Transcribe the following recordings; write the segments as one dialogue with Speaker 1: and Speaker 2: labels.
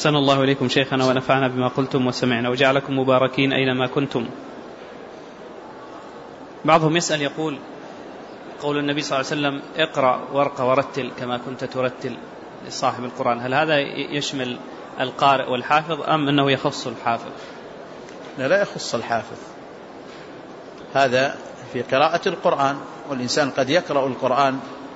Speaker 1: أحسن الله إليكم شيخنا ونفعنا بما قلتم وسمعنا وجعلكم مباركين أينما كنتم. بعضهم يسأل يقول قول النبي صلى الله عليه وسلم اقرأ وارق ورتل كما كنت ترتل لصاحب القرآن، هل هذا يشمل القارئ والحافظ أم أنه يخص الحافظ؟
Speaker 2: لا يخص الحافظ، هذا في قراءة القرآن، والإنسان قد يقرأ القرآن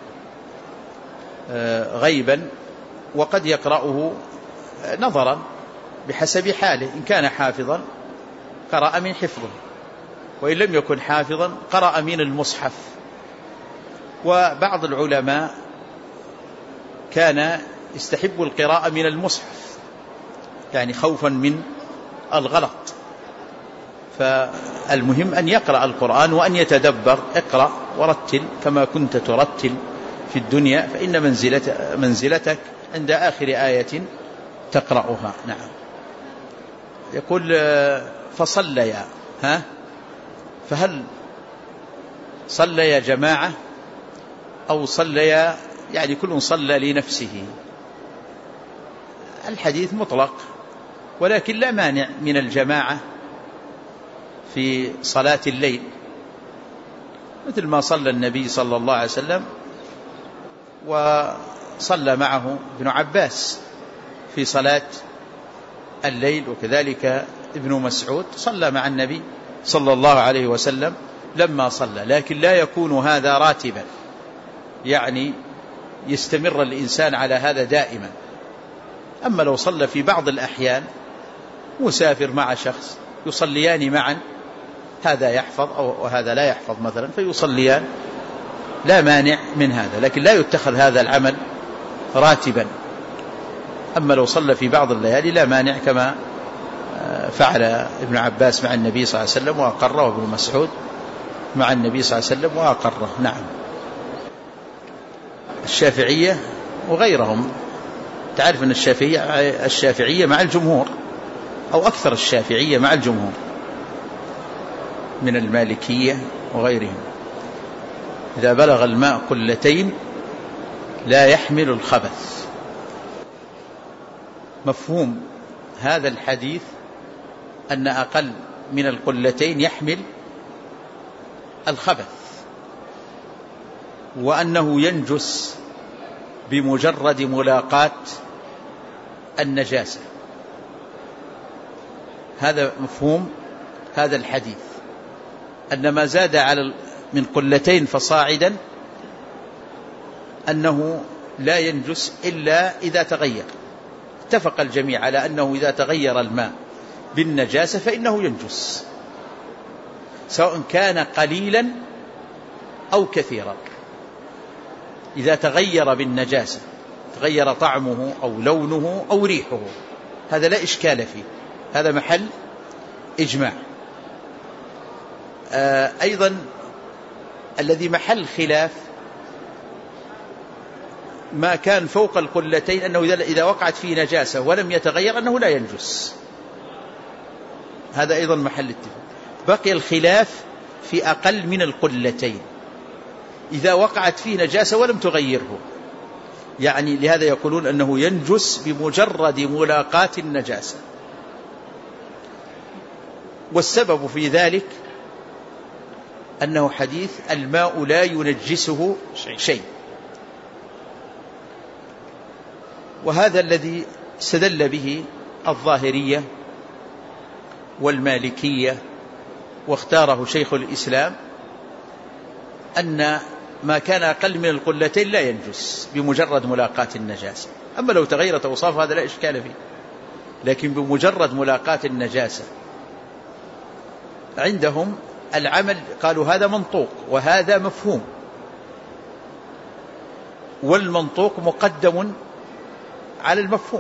Speaker 2: غيبا وقد يقرأه نظرا بحسب حاله، إن كان حافظا قرأ من حفظه، وإن لم يكن حافظا قرأ من المصحف. وبعض العلماء كان يستحب القراءة من المصحف يعني خوفا من الغلط، فالمهم أن يقرأ القرآن وأن يتدبر. اقرأ ورتل كما كنت ترتل في الدنيا فإن منزلتك عند آخر آية تقرأها. نعم. يقول فصليا، فهل صليا جماعة أو صليا يعني كل صلى لنفسه؟ الحديث مطلق، ولكن لا مانع من الجماعة في صلاة الليل، مثل ما صلى النبي صلى الله عليه وسلم وصلى معه ابن عباس في صلاة الليل، وكذلك ابن مسعود صلى مع النبي صلى الله عليه وسلم لما صلى. لكن لا يكون هذا راتبا، يعني يستمر الإنسان على هذا دائما. أما لو صلى في بعض الأحيان مسافر مع شخص يصليان معا، هذا يحفظ وهذا لا يحفظ مثلا فيصليان، لا مانع من هذا، لكن لا يتخذ هذا العمل راتبا. أما لو صلى في بعض الليالي لا مانع، كما فعل ابن عباس مع النبي صلى الله عليه وسلم وأقره، وابن مسعود مع النبي صلى الله عليه وسلم وأقره. نعم. الشافعية وغيرهم، تعرف أن الشافعية مع الجمهور، أو أكثر الشافعية مع الجمهور من المالكية وغيرهم. إذا بلغ الماء قلتين لا يحمل الخبث. مفهوم هذا الحديث أن أقل من القلتين يحمل الخبث، وأنه ينجس بمجرد ملاقاة النجاسة. هذا مفهوم هذا الحديث، أن ما زاد على من قلتين فصاعدا أنه لا ينجس إلا إذا تغير. اتفق الجميع على أنه إذا تغير الماء بالنجاسة فإنه ينجس، سواء كان قليلا أو كثيرا. إذا تغير بالنجاسة، تغير طعمه أو لونه أو ريحه، هذا لا إشكال فيه، هذا محل إجماع. أيضا الذي محل خلاف ما كان فوق القلتين، أنه إذا وقعت فيه نجاسة ولم يتغير أنه لا ينجس، هذا أيضا محل اتفاق. بقي الخلاف في أقل من القلتين، إذا وقعت فيه نجاسة ولم تغيره، يعني لهذا يقولون أنه ينجس بمجرد ملاقاة النجاسة. والسبب في ذلك أنه حديث الماء لا ينجسه شيء، وهذا الذي استدل به الظاهرية والمالكية، واختاره شيخ الإسلام، أن ما كان أقل من القلتين لا ينجس بمجرد ملاقاة النجاسة. أما لو تغيرت أوصاف هذا لا إشكال فيه، لكن بمجرد ملاقاة النجاسة عندهم العمل قالوا هذا منطوق وهذا مفهوم، والمنطوق مقدم على المفهوم.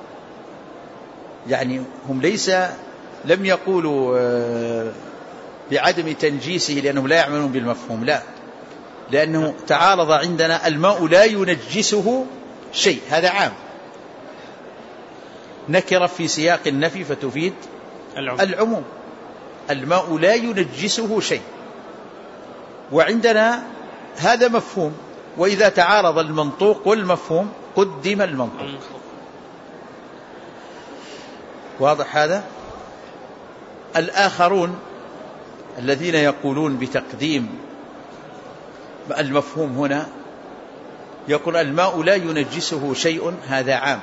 Speaker 2: يعني هم لم يقولوا بعدم تنجيسه لأنهم لا يعملون بالمفهوم، لا، لأنه تعارض عندنا الماء لا ينجسه شيء، هذا عام، نكرة في سياق النفي فتفيد العموم. الماء لا ينجسه شيء، وعندنا هذا مفهوم، وإذا تعارض المنطوق والمفهوم قدم المنطوق. واضح هذا؟ الآخرون الذين يقولون بتقديم المفهوم هنا، يقول الماء لا ينجسه شيء، هذا عام،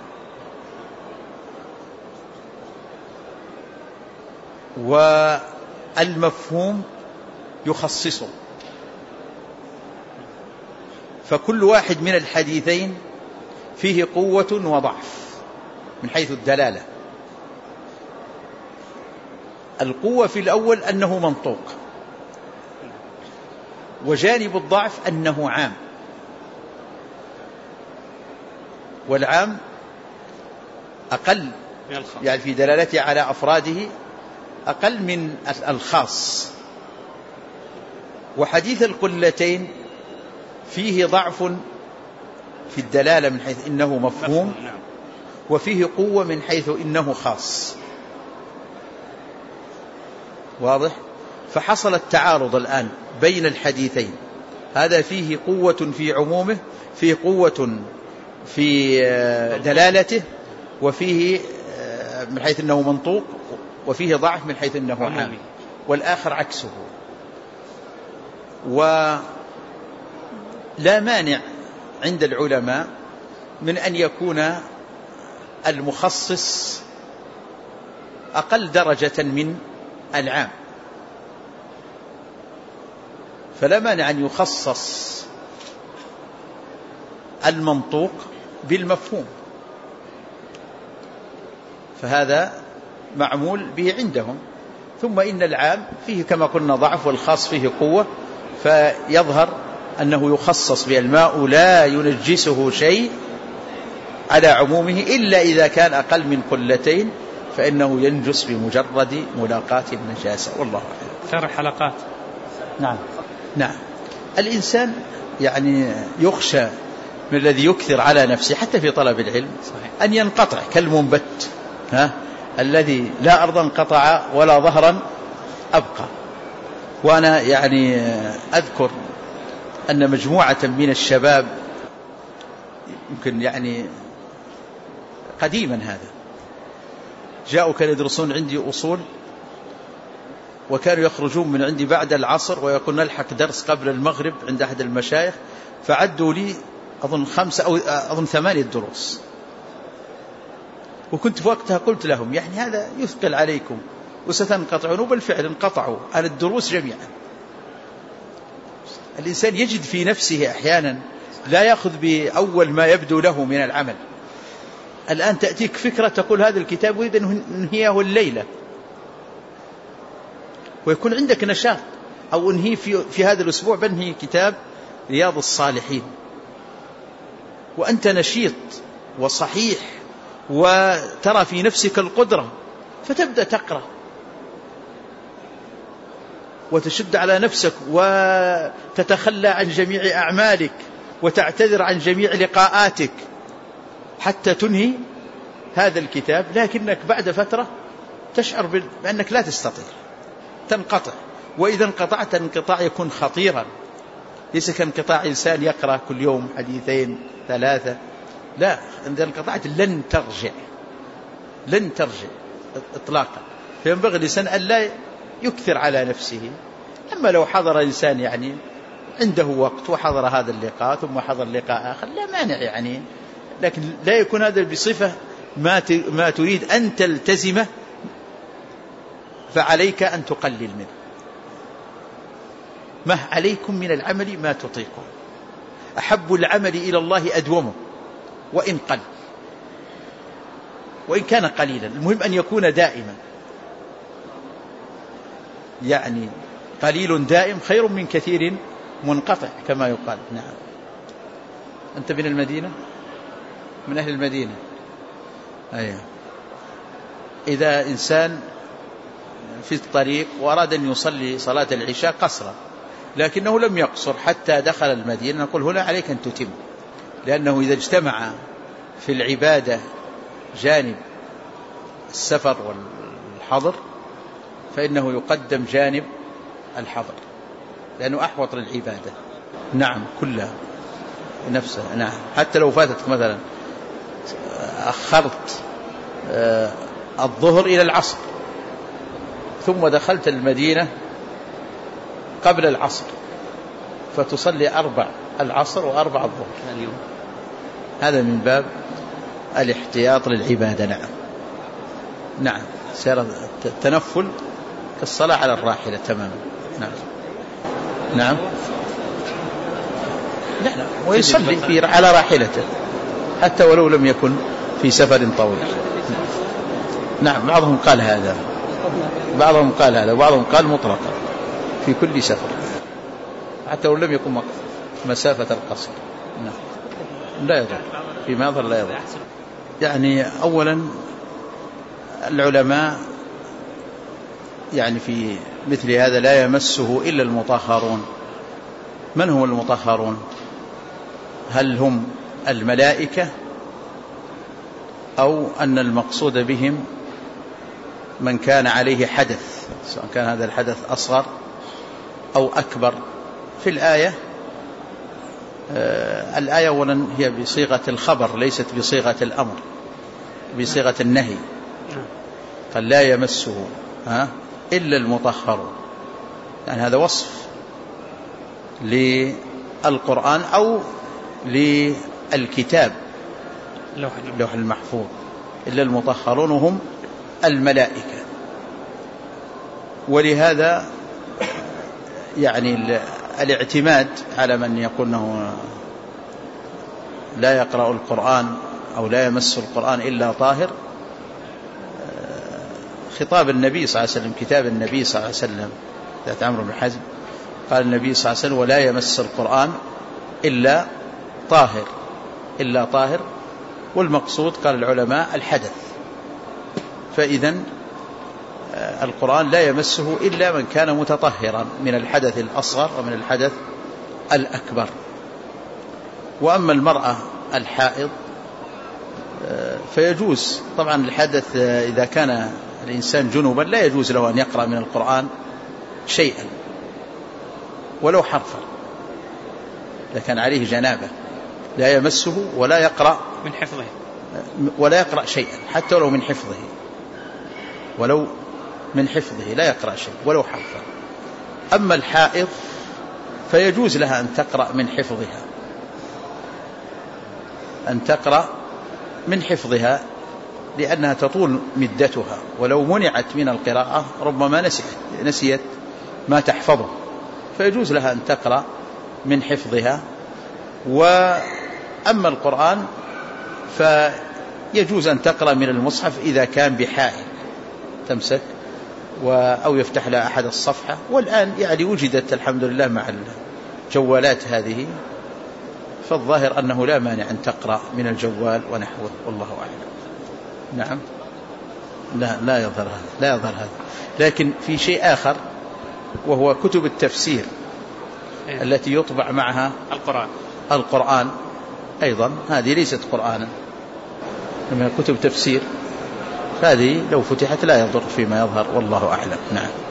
Speaker 2: والمفهوم يخصصه، فكل واحد من الحديثين فيه قوة وضعف من حيث الدلالة. القوة في الأول أنه منطوق، وجانب الضعف أنه عام، والعام أقل يعني في دلالته على أفراده أقل من الخاص. وحديث القلتين فيه ضعف في الدلالة من حيث إنه مفهوم، وفيه قوة من حيث إنه خاص. واضح؟ فحصل التعارض الآن بين الحديثين، هذا فيه قوة في عمومه، فيه قوة في دلالته، وفيه من حيث أنه منطوق، وفيه ضعف من حيث أنه عام، والآخر عكسه. ولا مانع عند العلماء من أن يكون المخصص أقل درجة من العام، فلا مانع أن يخصص المنطوق بالمفهوم، فهذا معمول به عندهم. ثم إن العام فيه كما قلنا ضعف، والخاص فيه قوة، فيظهر أنه يخصص بالماء لا ينجسه شيء على عمومه، إلا إذا كان أقل من قلتين فإنه ينجس بمجرد ملاقاة النجاسة. والله أعلم.
Speaker 1: شرح حلقات.
Speaker 2: نعم. الإنسان يعني يخشى من الذي يكثر على نفسه حتى في طلب العلم أن ينقطع كالمنبت، الذي لا أرضا قطع ولا ظهرا أبقى. وأنا يعني أذكر أن مجموعة من الشباب يمكن يعني قديما هذا جاءوا كانوا يدرسون عندي أصول، وكانوا يخرجون من عندي بعد العصر ويقول نلحق درس قبل المغرب عند أحد المشايخ، فعدوا لي أظن 5 أو أظن 8 دروس. وكنت في وقتها قلت لهم يعني هذا يثقل عليكم وستنقطعون، وبالفعل انقطعوا عن الدروس جميعا. الإنسان يجد في نفسه أحيانا لا يأخذ بأول ما يبدو له من العمل. الآن تأتيك فكرة تقول هذا الكتاب أريد أن ننهيه الليلة، ويكون عندك نشاط، أو أنهي في هذا الأسبوع بنهي كتاب رياض الصالحين، وأنت نشيط وصحيح وترى في نفسك القدرة، فتبدأ تقرأ وتشد على نفسك وتتخلى عن جميع أعمالك وتعتذر عن جميع لقاءاتك حتى تنهي هذا الكتاب. لكنك بعد فترة تشعر بأنك لا تستطيع، تنقطع. وإذا انقطعت انقطاع يكون خطيرا، ليس كانقطاع إنسان يقرأ كل يوم حديثين 3، لا، إذا انقطعت لن ترجع إطلاقا. فينبغي الإنسان أن لا يكثر على نفسه. أما لو حضر إنسان يعني عنده وقت وحضر هذا اللقاء ثم حضر لقاء آخر لا مانع يعني، لكن لا يكون هذا بصفة ما تريد أن تلتزمه، فعليك أن تقلل منه. ما عليكم من العمل ما تطيقون، أحب العمل إلى الله أدومه وإن قل، وإن كان قليلا، المهم أن يكون دائما، يعني قليل دائم خير من كثير منقطع كما يقال. نعم. أنت من المدينة، من أهل المدينة. أيوة. إذا إنسان في الطريق وأراد أن يصلي صلاة العشاء قصرا، لكنه لم يقصر حتى دخل المدينة، نقول هنا عليك أن تتم، لأنه إذا اجتمع في العبادة جانب السفر والحضر فإنه يقدم جانب الحضر، لأنه أحوط للعبادة. نعم، كلها نفسها. نعم، حتى لو فاتتك مثلا أخرت الظهر إلى العصر، ثم دخلت المدينة قبل العصر، فتصلي 4 العصر و4 الظهر. هذا من باب الاحتياط للعبادة. نعم نعم، سير التنفل كالصلاة على الراحلة تماما. نعم نعم نعم، ويصلي على راحلته حتى ولو لم يكن في سفر طويل. نعم، بعضهم قال هذا، بعضهم قال هذا، وبعضهم قال مطلقا في كل سفر حتى ولو لم يكن مسافة القصر. نعم، لا يضر فيما يظهر، لا يضر. يعني أولا العلماء يعني في مثل هذا لا يمسه إلا المطهرون. من هم المطهرون؟ هل هم الملائكة أو أن المقصود بهم من كان عليه حدث، سواء كان هذا الحدث أصغر أو أكبر؟ في الآية أولا هي بصيغة الخبر ليست بصيغة الأمر، بصيغة النهي. قال لا يمسه إلا المطهرون، يعني هذا وصف للقرآن أو للكتاب اللوح المحفوظ. إلا المطهرون هم الملائكة. ولهذا يعني الاعتماد على من يقول أنه لا يقرأ القرآن أو لا يمس القرآن إلا طاهر، خطاب النبي صلى الله عليه وسلم، كتاب النبي صلى الله عليه وسلم ذات عمرو بن حزم، قال النبي صلى الله عليه وسلم ولا يمس القرآن إلا طاهر، إلا طاهر. والمقصود قال العلماء الحدث. فإذن القرآن لا يمسه إلا من كان متطهرا من الحدث الأصغر ومن الحدث الأكبر. وأما المرأة الحائض فيجوز طبعا الحدث، إذا كان الإنسان جنوبا لا يجوز له أن يقرأ من القرآن شيئا ولو حرفا، إذا كان عليه جنابة لا يمسه ولا يقرأ
Speaker 1: من حفظه،
Speaker 2: ولا يقرأ شيئا حتى ولو من حفظه، ولو من حفظه لا يقرأ شيء ولو حرفا. أما الحائض فيجوز لها أن تقرأ من حفظها، أن تقرأ من حفظها، لأنها تطول مدتها، ولو منعت من القراءة ربما نسيت ما تحفظه، فيجوز لها أن تقرأ من حفظها. وأما القرآن فيجوز أن تقرأ من المصحف إذا كان بحائل تمسك أو يفتح لها أحد الصفحة. والآن يعني وجدت الحمد لله مع الجوالات هذه، فالظاهر أنه لا مانع أن تقرأ من الجوال ونحوه، والله أعلم. نعم، لا يظهر هذا، لا يظهر هذا. لكن في شيء آخر وهو كتب التفسير التي يطبع معها القرآن أيضا، هذه ليست قرآنا، لما كتب تفسير هذه لو فتحت لا يضر فيما يظهر، والله أعلم. نعم.